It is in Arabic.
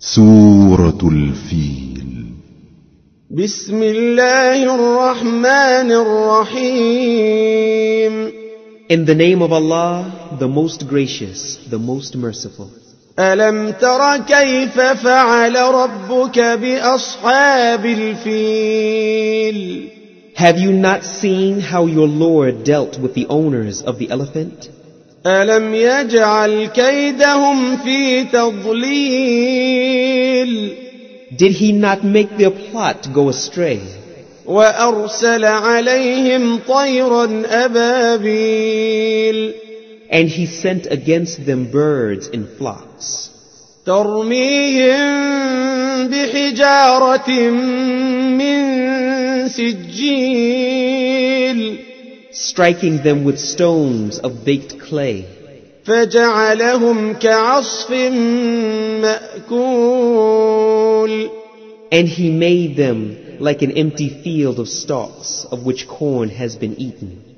سورة الفيل. بسم الله الرحمن الرحيم. In the name of Allah, the most gracious, the most merciful. ألم تر كيف فعل ربك بأصحاب الفيل؟ Have you not seen how your Lord dealt with the owners of the elephant? ألم يجعل كيدهم في تضليل؟ Did he not make their plot go astray? وأرسل عليهم طيرا أبابيل. And he sent against them birds in flocks, ترميهم بحجارة من سجيل. striking them with stones of baked clay, فجعلهم كعصف مأكول. and he made them like an empty field of stalks of which corn has been eaten.